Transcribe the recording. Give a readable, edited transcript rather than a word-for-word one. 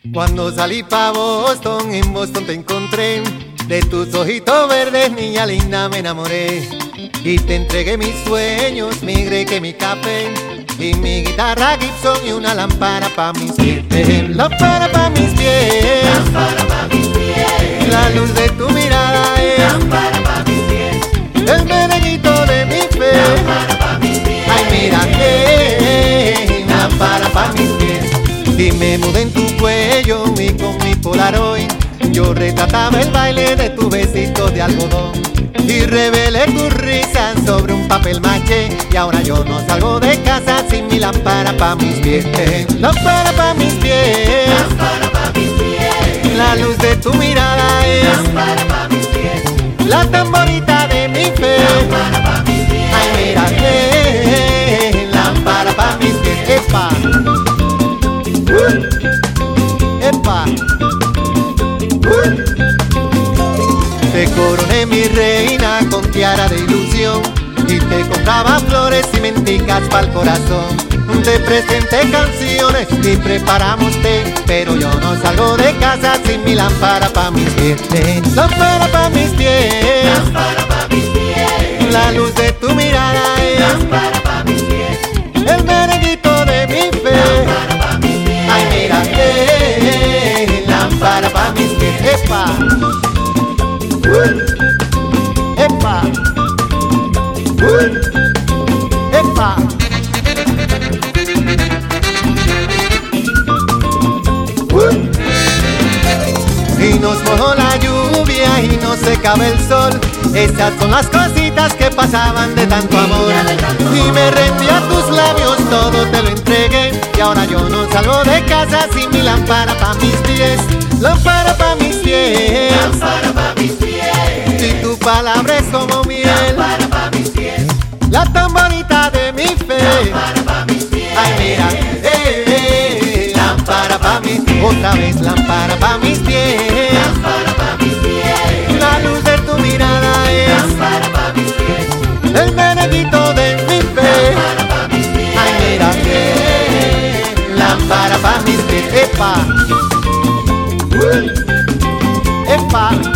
Cuando salí pa' Boston, en Boston te encontré. De tus ojitos verdes, niña linda, me enamoré. Y te entregué mis sueños, mi greque, mi café. Y mi guitarra Gibson y una lámpara pa' mis pies. Lámpara pa' mis pies. Lámpara pa' mis pies. La luz de tu mirada es Lámpara pa' mis pies. el merenguito de mi fe. Lámpara pa' mis pies. Ay, mira que lámpara pa' mis pies. Y me mudé en tu cuello y con mi Polaroid yo retrataba el baile de tu besito de algodón. Y revelé tus risas sobre un papel maché. Y ahora yo no salgo de casa sin mi lámpara pa' mis pies. Lámpara pa' mis pies. Lámpara pa' mis pies. La luz de tu mirada es Lámpara pa' mis pies. la tan bonita de mi fe. Lámpara pa' mis pies. Ay, mira que lámpara pa' mis pies. Epa, epa. Te coroné mi reina con tiara de ilusión y te compraba flores y menticas pa'l corazón. Te presenté canciones y preparamos té, pero yo no salgo de casa sin mi lámpara pa' mis pies. Lámpara pa' mis pies. Lámpara pa' mis pies. La luz de tu mirada es Lámpara pa' mis pies. el merenguito de mi fe. Lámpara pa' mis pies. Ay, mira que lámpara pa' mis pies. Epa, epa, epa. Y nos mojó la lluvia y nos secaba el sol. Esas son las cositas que pasaban de tanto amor. Y me rendí a tus labios, todo te lo entregué. Y ahora yo no salgo de casa sin mi lámpara pa' mis pies. Lámpara pa' mis pies. Lámpara pa' mis pies. Si tu palabra es como miel, Lámpara pa' mis pies. la tan bonita de mi fe. Lámpara pa' mis pies. Ay, mira, lámpara pa' mis pies. Otra vez lámpara pa' mis pies. Lámpara pa' mis pies. La luz de tu mirada es Lámpara pa' mis pies. el merenguito de mi fe. Lámpara pa' mis pies. Ay, mira que lámpara pa' mis pies. Epa, epa.